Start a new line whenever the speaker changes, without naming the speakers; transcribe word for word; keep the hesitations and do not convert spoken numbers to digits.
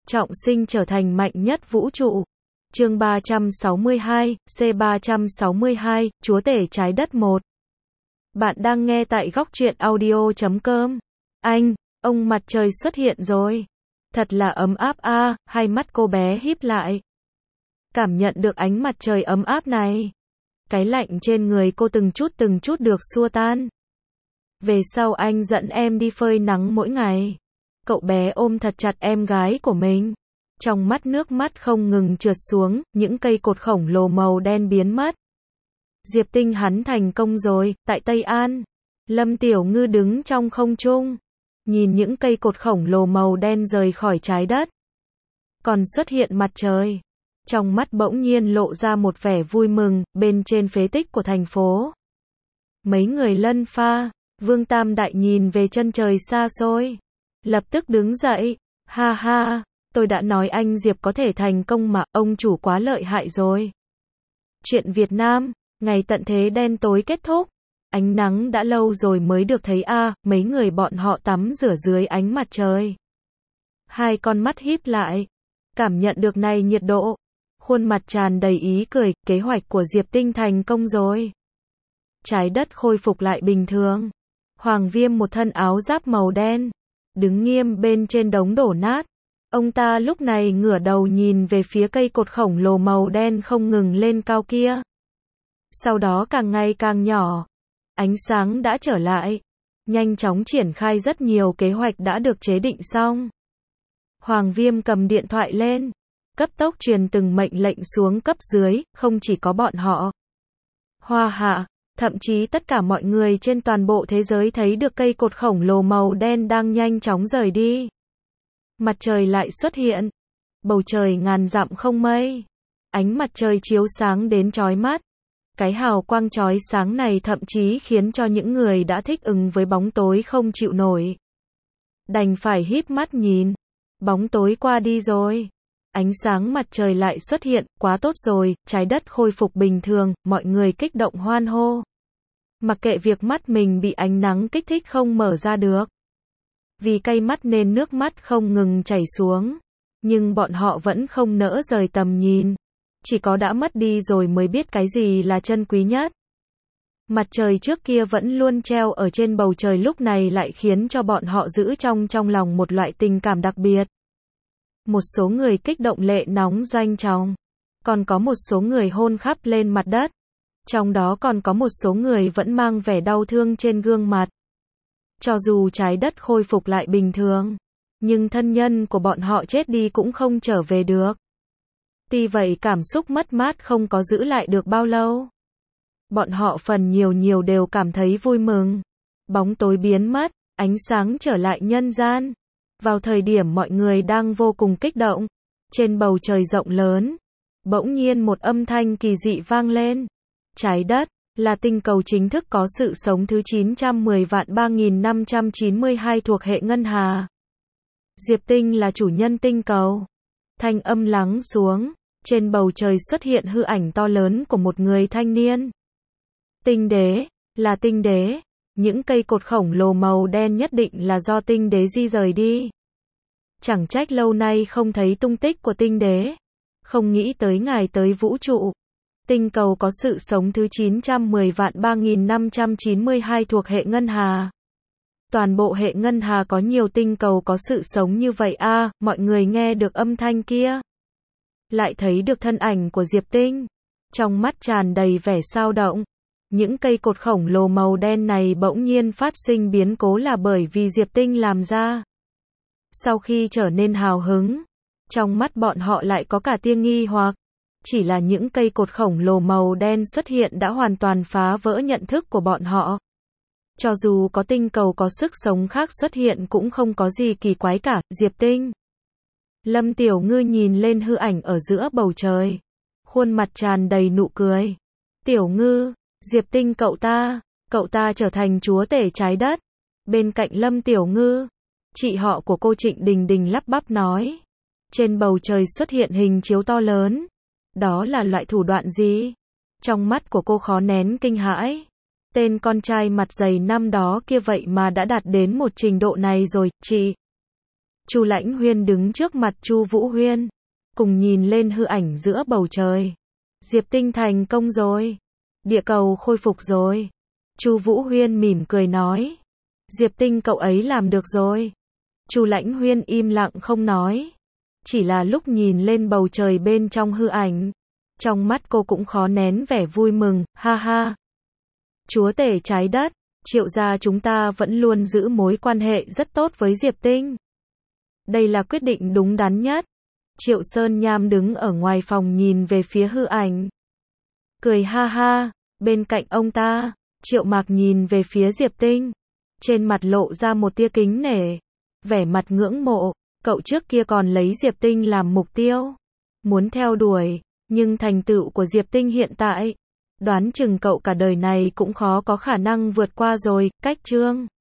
trọng sinh trở thành mạnh nhất vũ trụ. Chương ba trăm sáu mươi hai, C ba trăm sáu mươi hai, Chúa tể trái đất một. Bạn đang nghe tại góc truyện audio chấm com. Anh, ông mặt trời xuất hiện rồi. Thật là ấm áp a, à, hai mắt cô bé híp lại. Cảm nhận được ánh mặt trời ấm áp này. Cái lạnh trên người cô từng chút từng chút được xua tan. Về sau anh dẫn em đi phơi nắng mỗi ngày. Cậu bé ôm thật chặt em gái của mình. Trong mắt nước mắt không ngừng trượt xuống, những cây cột khổng lồ màu đen biến mất. Diệp Tinh hắn thành công rồi, tại Tây An. Lâm Tiểu Ngư đứng trong không trung. Nhìn những cây cột khổng lồ màu đen rời khỏi trái đất. Còn xuất hiện mặt trời. Trong mắt bỗng nhiên lộ ra một vẻ vui mừng, bên trên phế tích của thành phố. Mấy người Lân Pha, Vương Tam Đại nhìn về chân trời xa xôi. Lập tức đứng dậy, ha ha, tôi đã nói anh Diệp có thể thành công mà, ông chủ quá lợi hại rồi. Chuyện Việt Nam, ngày tận thế đen tối kết thúc. Ánh nắng đã lâu rồi mới được thấy a, à, mấy người bọn họ tắm rửa dưới ánh mặt trời. Hai con mắt híp lại, cảm nhận được này nhiệt độ. Khuôn mặt tràn đầy ý cười, kế hoạch của Diệp Tinh thành công rồi. Trái đất khôi phục lại bình thường. Hoàng Viêm một thân áo giáp màu đen, đứng nghiêm bên trên đống đổ nát. Ông ta lúc này ngửa đầu nhìn về phía cây cột khổng lồ màu đen không ngừng lên cao kia. Sau đó càng ngày càng nhỏ. Ánh sáng đã trở lại. Nhanh chóng triển khai rất nhiều kế hoạch đã được chế định xong. Hoàng Viêm cầm điện thoại lên. Cấp tốc truyền từng mệnh lệnh xuống cấp dưới, không chỉ có bọn họ. Hoa Hạ, thậm chí tất cả mọi người trên toàn bộ thế giới thấy được cây cột khổng lồ màu đen đang nhanh chóng rời đi. Mặt trời lại xuất hiện. Bầu trời ngàn dặm không mây. Ánh mặt trời chiếu sáng đến chói mắt. Cái hào quang chói sáng này thậm chí khiến cho những người đã thích ứng với bóng tối không chịu nổi. Đành phải híp mắt nhìn. Bóng tối qua đi rồi. Ánh sáng mặt trời lại xuất hiện, quá tốt rồi, trái đất khôi phục bình thường, mọi người kích động hoan hô. Mặc kệ việc mắt mình bị ánh nắng kích thích không mở ra được. Vì cay mắt nên nước mắt không ngừng chảy xuống. Nhưng bọn họ vẫn không nỡ rời tầm nhìn. Chỉ có đã mất đi rồi mới biết cái gì là chân quý nhất. Mặt trời trước kia vẫn luôn treo ở trên bầu trời lúc này lại khiến cho bọn họ giữ trong trong lòng một loại tình cảm đặc biệt. Một số người kích động lệ nóng doanh trọng. Còn có một số người hôn khắp lên mặt đất. Trong đó còn có một số người vẫn mang vẻ đau thương trên gương mặt. Cho dù trái đất khôi phục lại bình thường, nhưng thân nhân của bọn họ chết đi cũng không trở về được. Tuy vậy cảm xúc mất mát không có giữ lại được bao lâu. Bọn họ phần nhiều nhiều đều cảm thấy vui mừng. Bóng tối biến mất, ánh sáng trở lại nhân gian. Vào thời điểm mọi người đang vô cùng kích động, trên bầu trời rộng lớn, bỗng nhiên một âm thanh kỳ dị vang lên. Trái đất là tinh cầu chính thức có sự sống thứ chín trăm mười vạn ba nghìn năm trăm chín mươi hai thuộc hệ ngân hà. Diệp Tinh là chủ nhân tinh cầu. Thanh âm lắng xuống, trên bầu trời xuất hiện hư ảnh to lớn của một người thanh niên. Tinh đế, là tinh đế. Những cây cột khổng lồ màu đen nhất định là do tinh đế di rời đi. Chẳng trách lâu nay không thấy tung tích của tinh đế. Không nghĩ tới ngài tới vũ trụ. Tinh cầu có sự sống thứ chín trăm mười vạn ba nghìn năm trăm chín mươi hai thuộc hệ ngân hà. Toàn bộ hệ ngân hà có nhiều tinh cầu có sự sống như vậy a, à, mọi người nghe được âm thanh kia. Lại thấy được thân ảnh của Diệp Tinh. Trong mắt tràn đầy vẻ sao động. Những cây cột khổng lồ màu đen này bỗng nhiên phát sinh biến cố là bởi vì Diệp Tinh làm ra. Sau khi trở nên hào hứng, trong mắt bọn họ lại có cả tia nghi hoặc. Chỉ là những cây cột khổng lồ màu đen xuất hiện đã hoàn toàn phá vỡ nhận thức của bọn họ. Cho dù có tinh cầu có sức sống khác xuất hiện cũng không có gì kỳ quái cả, Diệp Tinh. Lâm Tiểu Ngư nhìn lên hư ảnh ở giữa bầu trời. Khuôn mặt tràn đầy nụ cười. Tiểu Ngư, Diệp Tinh cậu ta, cậu ta trở thành chúa tể trái đất. Bên cạnh Lâm Tiểu Ngư, chị họ của cô Trịnh Đình Đình lắp bắp nói. Trên bầu trời xuất hiện hình chiếu to lớn. Đó là loại thủ đoạn gì? Trong mắt của cô khó nén kinh hãi. Tên con trai mặt dày năm đó kia vậy mà đã đạt đến một trình độ này rồi, chị. Chu Lãnh Huyên đứng trước mặt Chu Vũ Huyên, cùng nhìn lên hư ảnh giữa bầu trời. Diệp Tinh thành công rồi. Địa cầu khôi phục rồi. Chu Vũ Huyên mỉm cười nói. Diệp Tinh cậu ấy làm được rồi. Chu Lãnh Huyên im lặng không nói. Chỉ là lúc nhìn lên bầu trời bên trong hư ảnh, trong mắt cô cũng khó nén vẻ vui mừng, ha ha. Chúa tể trái đất, Triệu gia chúng ta vẫn luôn giữ mối quan hệ rất tốt với Diệp Tinh. Đây là quyết định đúng đắn nhất. Triệu Sơn Nham đứng ở ngoài phòng nhìn về phía hư ảnh. Cười ha ha, bên cạnh ông ta, Triệu Mạc nhìn về phía Diệp Tinh. Trên mặt lộ ra một tia kính nể, vẻ mặt ngưỡng mộ, cậu trước kia còn lấy Diệp Tinh làm mục tiêu, muốn theo đuổi, nhưng thành tựu của Diệp Tinh hiện tại, đoán chừng cậu cả đời này cũng khó có khả năng vượt qua rồi, cách chương.